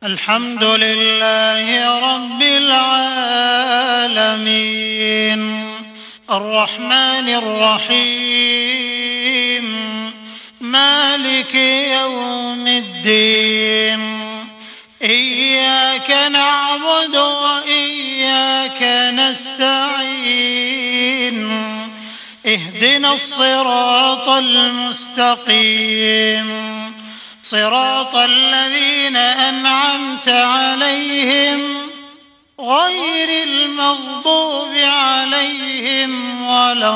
الحمد لله رب العالمين الرحمن الرحيم مالك يوم الدين إياك نعبد وإياك نستعين اهدنا الصراط المستقيم صراط الذين أنعمت عليهم غير المغضوب عليهم ولا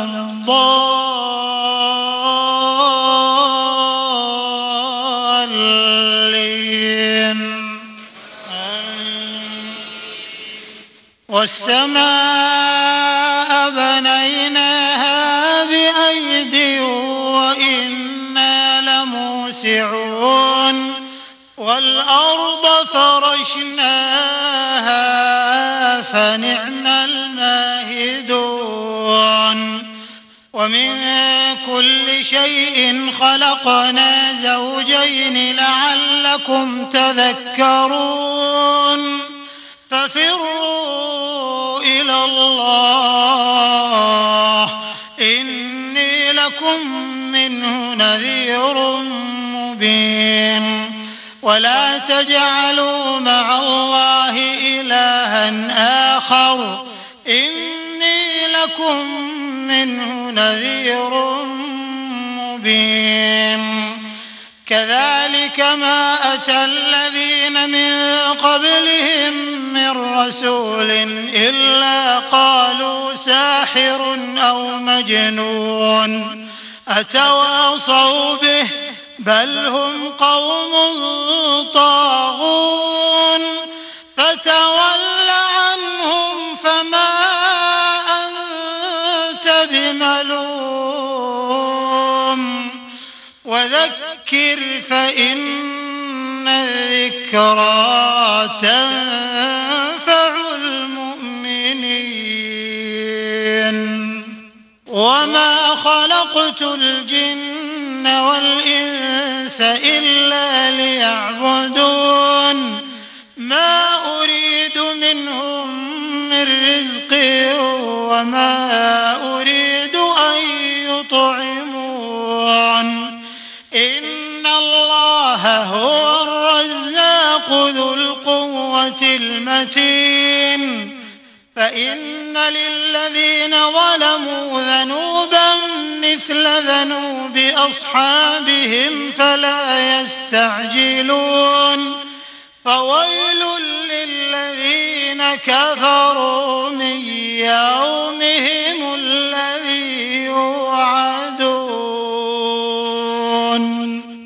الضالين والسماء بنيناها بأيد وإنا لموسعون والأرض فرشناها فنعم الماهدون ومن كل شيء خلقنا زوجين لعلكم تذكرون ففروا إلى الله إني لكم منه نذير مبين ولا تجعلوا مع الله إلها آخر إني لكم منه نذير مبين كذلك ما أتى الذين من قبلهم من رسول إلا قالوا ساحر أو مجنون أتواصوا به بل هم قوم طاغون فتول عنهم فما أنت بملوم وذكر فإن الذكرى تنفع المؤمنين وما خلقت الجن والإنس إلا ليعبدون ما أريد منهم من رزق وما أريد أن يطعمون إن الله هو الرزاق ذو القوة المتين فإن للذين ظلموا ذنوبا مثل ذنوب أصحابهم فلا يستعجلون فويل للذين كفروا من يومهم